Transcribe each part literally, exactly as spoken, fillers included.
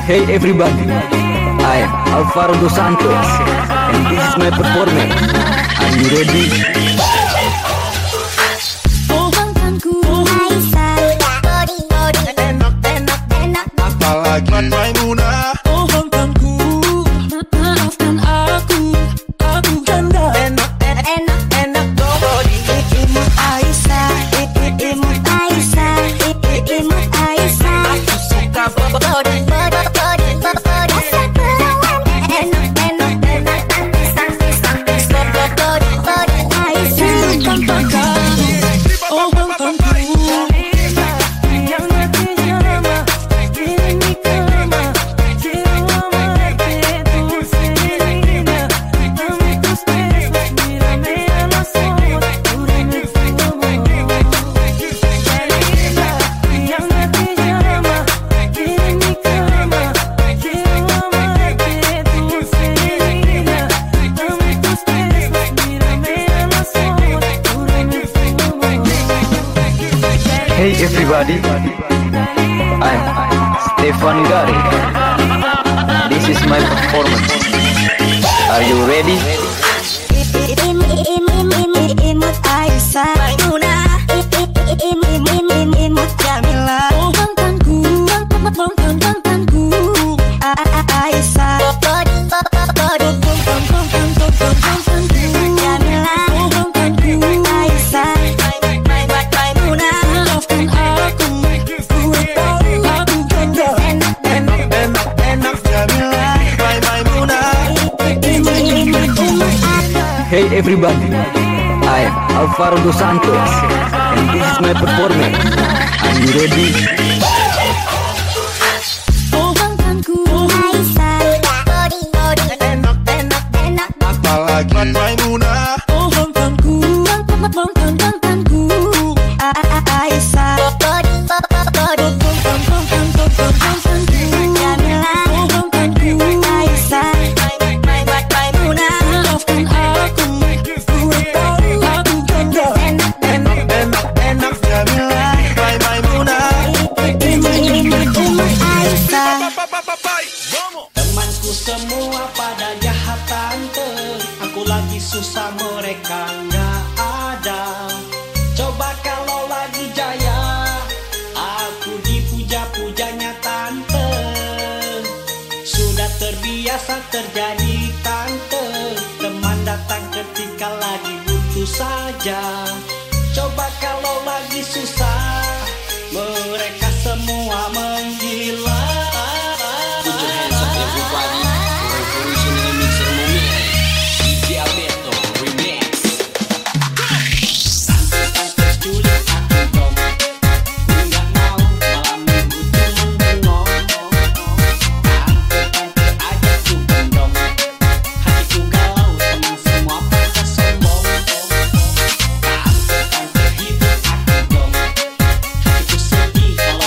Hey everybody, I am Alvaro Dos Santos and this is my performance. Are you ready? Apalagi Maimunah, oh mantanku, maafkan aku, aku janda. Enak, enak, enak body. Imut Aisyah, imut Aisyah, imut Aisyah. Aku suka body, body, body, body. Rasa perawan, enak, enak, enak, santis, santis, santis, body, body. Aisyah, Tantankan, oh mantanku, yang mati llama, tiene mi cama, quiero amarte, tú serena, dame tus besos, mírame a los ojos, júrame tu amor. Querida, yang mati llama, tiene mi cama, quiero amarte, tú serena, dame tus besos, mírame a los ojos, júrame tu amor. Hey everybody, I'm Stefan Gari. This is my performance. Are you ready? imut Aisyah, Maimunah, imut Jamila. Oh mantanku, mantan mantanku, Aisyah, body, body, mantanku, Jamila. oh mantanku, Aisyah, Maimunah. maafkan aku, ku tahu aku janda. Enak, enak, enak, enak Jamila, Mai Maimunah. imut aku. Hey everybody, I am Alvaro Dos Santos and this is my performance. Are you ready? Oh mantanku, Aisyah, body, body. Enak, Enak, enak. apalagi Maimunah, oh mantanku, mantan mantanku, Aisyah, body, body. Jamila. oh mantanku, Aisyah, Maimunah. maafkan aku, ku tahu aku janda. Enak, enak, enak, enak Jamila, Mai Maimunah. imut Aisyah. Temanku semua pada jahat tante, aku lagi susah mereka nggak ada. Coba kalau lagi jaya, aku dipuja-pujanya tante. Sudah terbiasa terjadi tante, teman datang ketika lagi butuh saja. Coba kalau lagi susah, mereka semua menggila. Put your hands up everybody, Revolution in the mixer moment. D J Alberto Remix. Tante culik aku dong, ku nggak mau malam minggu cuman bengong. Tante-tante ajakku gendong, hatiku galau teman semua pada sombong. Tante-tante hibur aku dong, hatiku sedih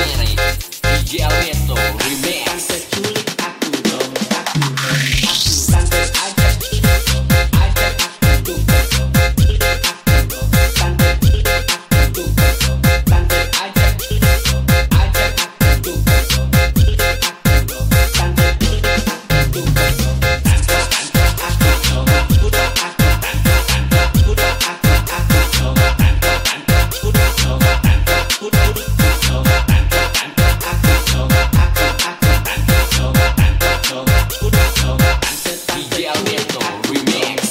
Rumere, D J Alberto Remix. Tante culik aku dong, aku dong, aku tante ajak, ajak aku dong, aku dong, tante culik aku dong, tante ajak, ajak aku dong, aku dong, tante culik aku dong, tante tante aku dong, aku dong, aku tante tante aku dong, aku dong, aku dong, tante tante aku dong, aku dong, aku D J Alberto Remix.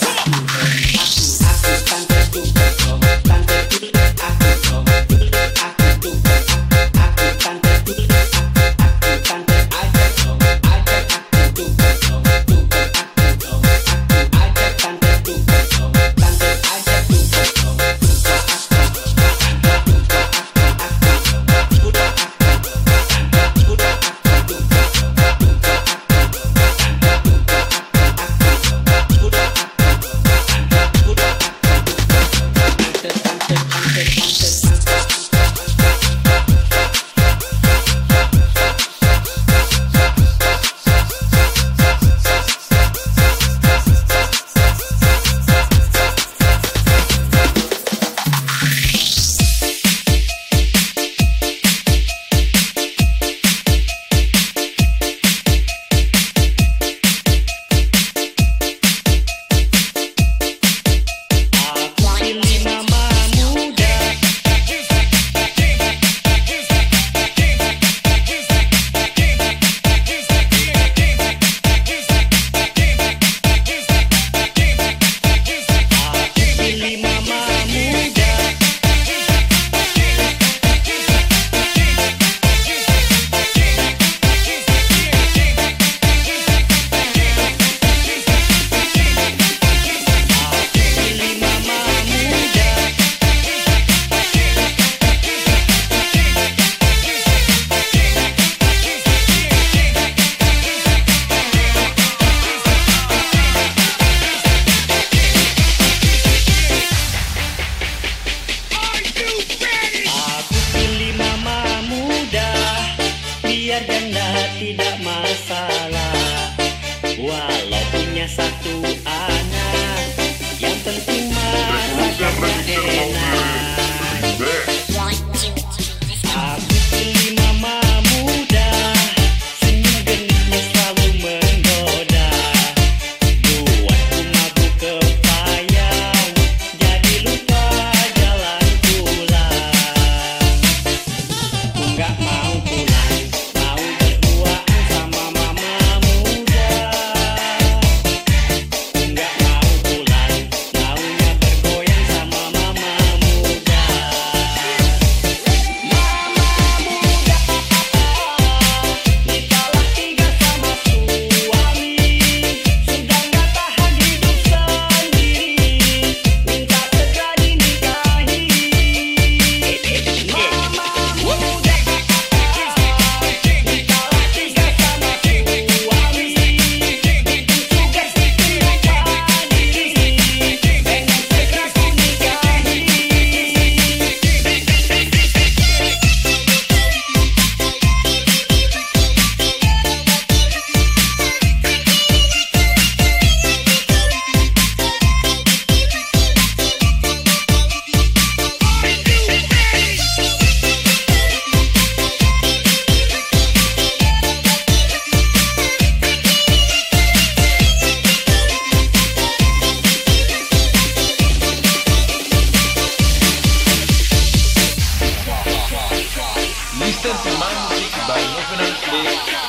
Biar janda tidak masalah, walau punya satu anak, yang penting masakannya enak. Aku pilih mama muda, senyum genitnya selalu menggoda, buatku mabuk kepayang, jadi lupa jalan pulang. Ku nggak mau pulang, mau berduaan sama mama muda. Ku nggak mau pulang, maunya bergoyang sama mama muda. Mama muda, nikahlah tiga sama suami, sudah nggak tahan hidup sendiri, minta segera dinikahi. Mama muda, nikahlah tiga sama suami, bikin juga siti lupa diri, pengen segera ku nikahi. Listen to my music by Novenas Day